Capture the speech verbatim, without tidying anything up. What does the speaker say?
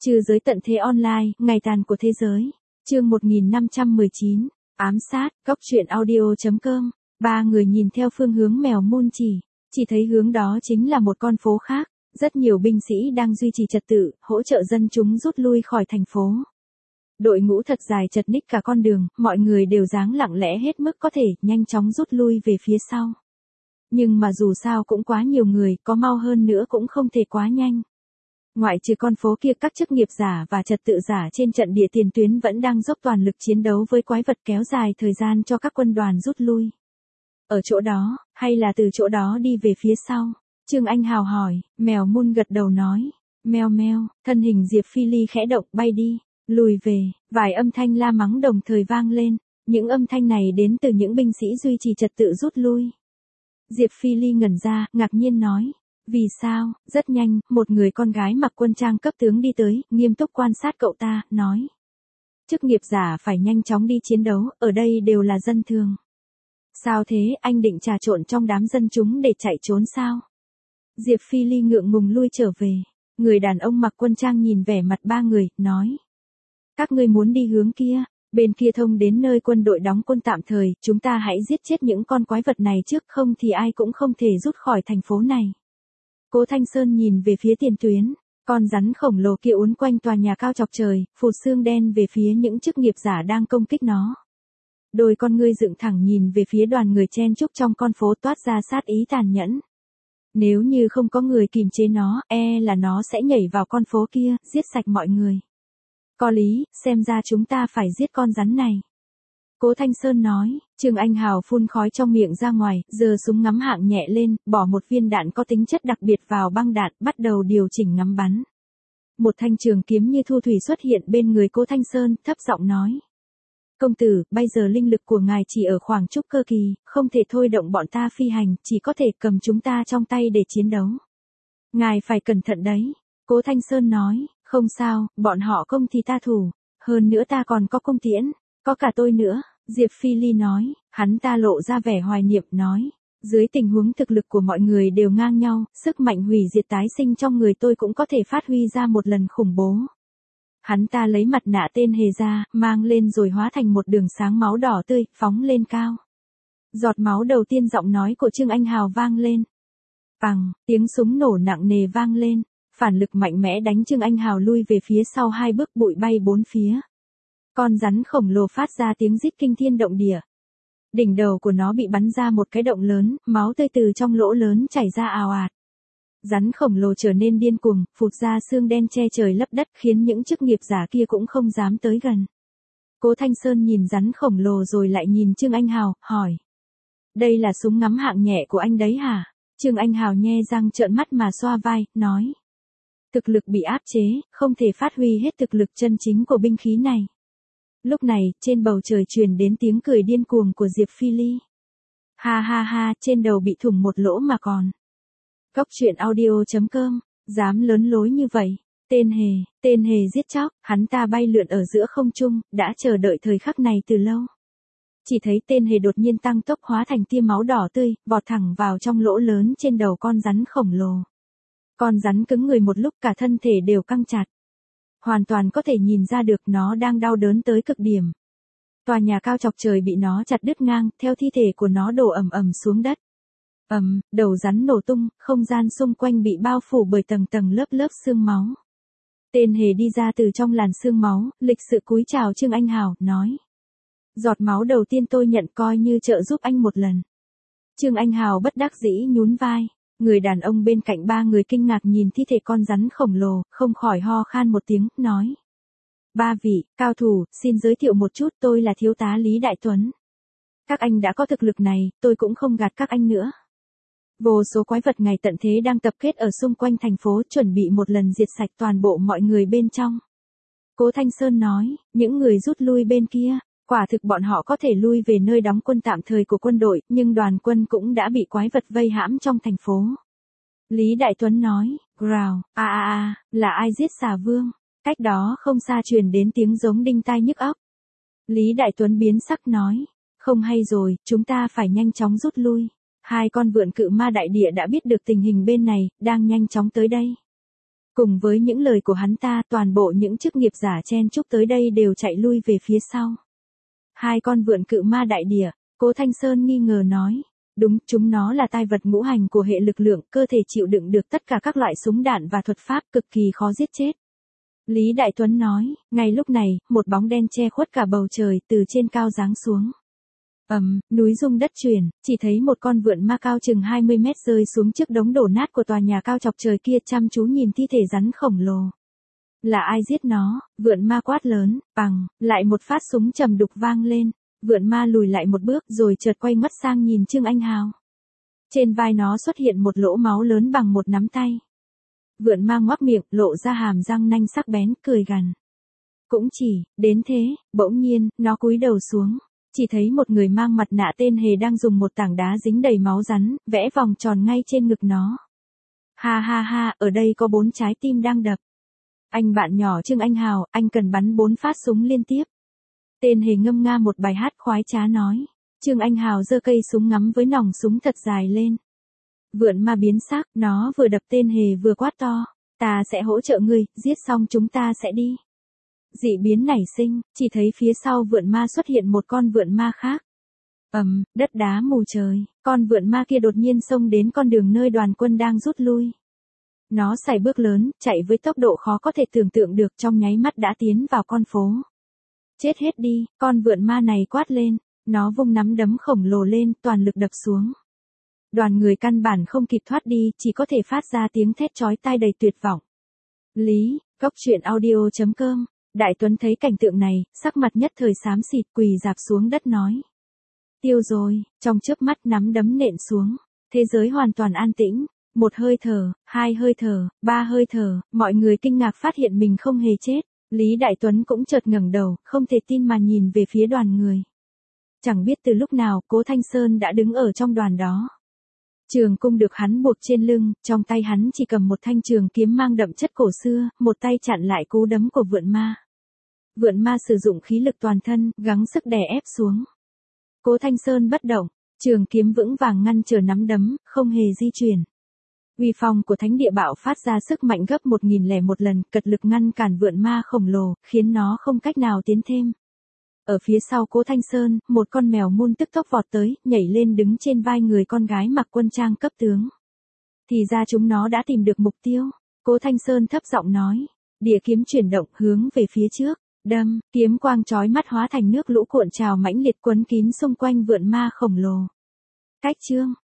Trừ giới tận thế online, ngày tàn của thế giới. Chương một nghìn năm trăm mười chín, ám sát, góc truyện audio chấm com. Ba người nhìn theo phương hướng mèo mun chỉ, chỉ thấy hướng đó chính là một con phố khác, rất nhiều binh sĩ đang duy trì trật tự, hỗ trợ dân chúng rút lui khỏi thành phố. Đội ngũ thật dài chật ních cả con đường, mọi người đều dáng lặng lẽ hết mức có thể, nhanh chóng rút lui về phía sau. Nhưng mà dù sao cũng quá nhiều người, có mau hơn nữa cũng không thể quá nhanh. Ngoại trừ con phố kia, các chức nghiệp giả và trật tự giả trên trận địa tiền tuyến vẫn đang dốc toàn lực chiến đấu với quái vật, kéo dài thời gian cho các quân đoàn rút lui. Ở chỗ đó, hay là từ chỗ đó đi về phía sau? Trương Anh Hào hỏi. Mèo mun gật đầu nói. Meo meo, thân hình Diệp Phi Ly khẽ động, bay đi, lùi về. Vài âm thanh la mắng đồng thời vang lên. Những âm thanh này đến từ những binh sĩ duy trì trật tự rút lui. Diệp Phi Ly ngẩn ra, ngạc nhiên nói. Vì sao? Rất nhanh, một người con gái mặc quân trang cấp tướng đi tới, nghiêm túc quan sát cậu ta, nói. Chức nghiệp giả phải nhanh chóng đi chiến đấu, ở đây đều là dân thường. Sao thế, anh định trà trộn trong đám dân chúng để chạy trốn sao? Diệp Phi Ly ngượng ngùng lui trở về. Người đàn ông mặc quân trang nhìn vẻ mặt ba người, nói. Các ngươi muốn đi hướng kia, bên kia thông đến nơi quân đội đóng quân tạm thời, chúng ta hãy giết chết những con quái vật này trước, không thì ai cũng không thể rút khỏi thành phố này. Cố Thanh Sơn nhìn về phía tiền tuyến, con rắn khổng lồ kia uốn quanh tòa nhà cao chọc trời, phụt xương đen về phía những chức nghiệp giả đang công kích nó. Đôi con ngươi dựng thẳng nhìn về phía đoàn người chen chúc trong con phố, toát ra sát ý tàn nhẫn. Nếu như không có người kìm chế nó, e là nó sẽ nhảy vào con phố kia, giết sạch mọi người. Có lý, xem ra chúng ta phải giết con rắn này. Cố Thanh Sơn nói. Trương Anh Hào phun khói trong miệng ra ngoài, giơ súng ngắm hạng nhẹ lên, bỏ một viên đạn có tính chất đặc biệt vào băng đạn, bắt đầu điều chỉnh ngắm bắn. Một thanh trường kiếm như thu thủy xuất hiện bên người Cố Thanh Sơn, thấp giọng nói. Công tử, bây giờ linh lực của ngài chỉ ở khoảng trúc cơ kỳ, không thể thôi động bọn ta phi hành, chỉ có thể cầm chúng ta trong tay để chiến đấu. Ngài phải cẩn thận đấy. Cố Thanh Sơn nói. Không sao, bọn họ công thì ta thủ. Hơn nữa ta còn có cung tiễn, có cả tôi nữa. Diệp Phi Ly nói. Hắn ta lộ ra vẻ hoài niệm, nói. Dưới tình huống thực lực của mọi người đều ngang nhau, sức mạnh hủy diệt tái sinh trong người tôi cũng có thể phát huy ra một lần khủng bố. Hắn ta lấy mặt nạ tên hề ra, mang lên rồi hóa thành một đường sáng máu đỏ tươi, phóng lên cao. Giọt máu đầu tiên, giọng nói của Trương Anh Hào vang lên. Bằng, tiếng súng nổ nặng nề vang lên, phản lực mạnh mẽ đánh Trương Anh Hào lui về phía sau hai bước, bụi bay bốn phía. Con rắn khổng lồ phát ra tiếng rít kinh thiên động địa. Đỉnh đầu của nó bị bắn ra một cái động lớn, máu tươi từ trong lỗ lớn chảy ra ào ạt. Rắn khổng lồ trở nên điên cuồng, phụt ra xương đen che trời lấp đất, khiến những chức nghiệp giả kia cũng không dám tới gần. Cố Thanh Sơn nhìn rắn khổng lồ rồi lại nhìn Trương Anh Hào, hỏi. Đây là súng ngắm hạng nhẹ của anh đấy hả? Trương Anh Hào nhe răng trợn mắt mà xoa vai, nói. Thực lực bị áp chế, không thể phát huy hết thực lực chân chính của binh khí này. Lúc này, trên bầu trời truyền đến tiếng cười điên cuồng của Diệp Phi Ly. Ha ha ha, trên đầu bị thủng một lỗ mà còn. Góc truyện audio chấm com, dám lớn lối như vậy. Tên hề, tên hề giết chóc, hắn ta bay lượn ở giữa không trung, đã chờ đợi thời khắc này từ lâu. Chỉ thấy tên hề đột nhiên tăng tốc, hóa thành tia máu đỏ tươi, vọt thẳng vào trong lỗ lớn trên đầu con rắn khổng lồ. Con rắn cứng người một lúc, cả thân thể đều căng chặt. Hoàn toàn có thể nhìn ra được nó đang đau đớn tới cực điểm. Tòa nhà cao chọc trời bị nó chặt đứt ngang, theo thi thể của nó đổ ầm ầm xuống đất. Ầm, đầu rắn nổ tung, không gian xung quanh bị bao phủ bởi tầng tầng lớp lớp xương máu. Tên hề đi ra từ trong làn xương máu, lịch sự cúi chào Trương Anh Hào, nói. Giọt máu đầu tiên tôi nhận coi như trợ giúp anh một lần. Trương Anh Hào bất đắc dĩ nhún vai. Người đàn ông bên cạnh ba người kinh ngạc nhìn thi thể con rắn khổng lồ, không khỏi ho khan một tiếng, nói. Ba vị, cao thủ, xin giới thiệu một chút, tôi là thiếu tá Lý Đại Tuấn. Các anh đã có thực lực này, tôi cũng không gạt các anh nữa. Vô số quái vật ngày tận thế đang tập kết ở xung quanh thành phố, chuẩn bị một lần diệt sạch toàn bộ mọi người bên trong. Cố Thanh Sơn nói, những người rút lui bên kia, quả thực bọn họ có thể lui về nơi đóng quân tạm thời của quân đội, nhưng đoàn quân cũng đã bị quái vật vây hãm trong thành phố. Lý Đại Tuấn nói, Growl, a a a, là ai giết xà vương? Cách đó không xa truyền đến tiếng giống đinh tai nhức óc. Lý Đại Tuấn biến sắc nói, không hay rồi, chúng ta phải nhanh chóng rút lui. Hai con vượn cự ma đại địa đã biết được tình hình bên này, đang nhanh chóng tới đây. Cùng với những lời của hắn ta, toàn bộ những chức nghiệp giả chen chúc tới đây đều chạy lui về phía sau. Hai con vượn cự ma đại địa, Cố Thanh Sơn nghi ngờ nói. Đúng, chúng nó là tai vật ngũ hành của hệ lực lượng, cơ thể chịu đựng được tất cả các loại súng đạn và thuật pháp, cực kỳ khó giết chết. Lý Đại Tuấn nói, ngay lúc này, một bóng đen che khuất cả bầu trời từ trên cao giáng xuống. Ầm, um, núi rung đất chuyển, chỉ thấy một con vượn ma cao chừng hai mươi mét rơi xuống trước đống đổ nát của tòa nhà cao chọc trời kia, chăm chú nhìn thi thể rắn khổng lồ. Là ai giết nó? Vượn ma quát lớn, bằng, lại một phát súng trầm đục vang lên. Vượn ma lùi lại một bước rồi chợt quay mắt sang nhìn Trương Anh Hào. Trên vai nó xuất hiện một lỗ máu lớn bằng một nắm tay. Vượn ma ngoác miệng, lộ ra hàm răng nanh sắc bén, cười gằn. Cũng chỉ, đến thế, bỗng nhiên, nó cúi đầu xuống. Chỉ thấy một người mang mặt nạ tên Hề đang dùng một tảng đá dính đầy máu rắn, vẽ vòng tròn ngay trên ngực nó. Ha ha ha, ở đây có bốn trái tim đang đập. Anh bạn nhỏ Trương Anh Hào, anh cần bắn bốn phát súng liên tiếp. Tên Hề ngâm nga một bài hát khoái trá nói. Trương Anh Hào giơ cây súng ngắm với nòng súng thật dài lên. Vượn ma biến sắc, nó vừa đập tên Hề vừa quát to. Ta sẽ hỗ trợ ngươi, giết xong chúng ta sẽ đi. Dị biến nảy sinh, chỉ thấy phía sau vượn ma xuất hiện một con vượn ma khác. Ầm, um, đất đá mù trời, con vượn ma kia đột nhiên xông đến con đường nơi đoàn quân đang rút lui. Nó sải bước lớn, chạy với tốc độ khó có thể tưởng tượng được, trong nháy mắt đã tiến vào con phố. Chết hết đi, con vượn ma này quát lên, nó vung nắm đấm khổng lồ lên, toàn lực đập xuống. Đoàn người căn bản không kịp thoát đi, chỉ có thể phát ra tiếng thét chói tai đầy tuyệt vọng. Lý, góc truyện audio chấm com. Đại Tuấn thấy cảnh tượng này, sắc mặt nhất thời xám xịt, quỳ rạp xuống đất nói. Tiêu rồi, trong chớp mắt nắm đấm nện xuống. Thế giới hoàn toàn an tĩnh. Một hơi thở, hai hơi thở, ba hơi thở, mọi người kinh ngạc phát hiện mình không hề chết. Lý Đại Tuấn cũng chợt ngẩng đầu, không thể tin mà nhìn về phía đoàn người. Chẳng biết từ lúc nào, Cố Thanh Sơn đã đứng ở trong đoàn đó. Trường cung được hắn buộc trên lưng, trong tay hắn chỉ cầm một thanh trường kiếm mang đậm chất cổ xưa, một tay chặn lại cú đấm của vượn ma. Vượn ma sử dụng khí lực toàn thân, gắng sức đè ép xuống. Cố Thanh Sơn bất động, trường kiếm vững vàng ngăn trở nắm đấm, không hề di chuyển. Uy phong của thánh địa bạo phát ra sức mạnh gấp một nghìn lẻ một lần, cật lực ngăn cản vượn ma khổng lồ, khiến nó không cách nào tiến thêm. Ở phía sau Cố Thanh Sơn, một con mèo mun tức tốc vọt tới, nhảy lên đứng trên vai người con gái mặc quân trang cấp tướng. Thì ra chúng nó đã tìm được mục tiêu. Cố Thanh Sơn thấp giọng nói. Địa kiếm chuyển động hướng về phía trước. Đâm, kiếm quang chói mắt hóa thành nước lũ cuộn trào mãnh liệt quấn kín xung quanh vượn ma khổng lồ. Cách chương.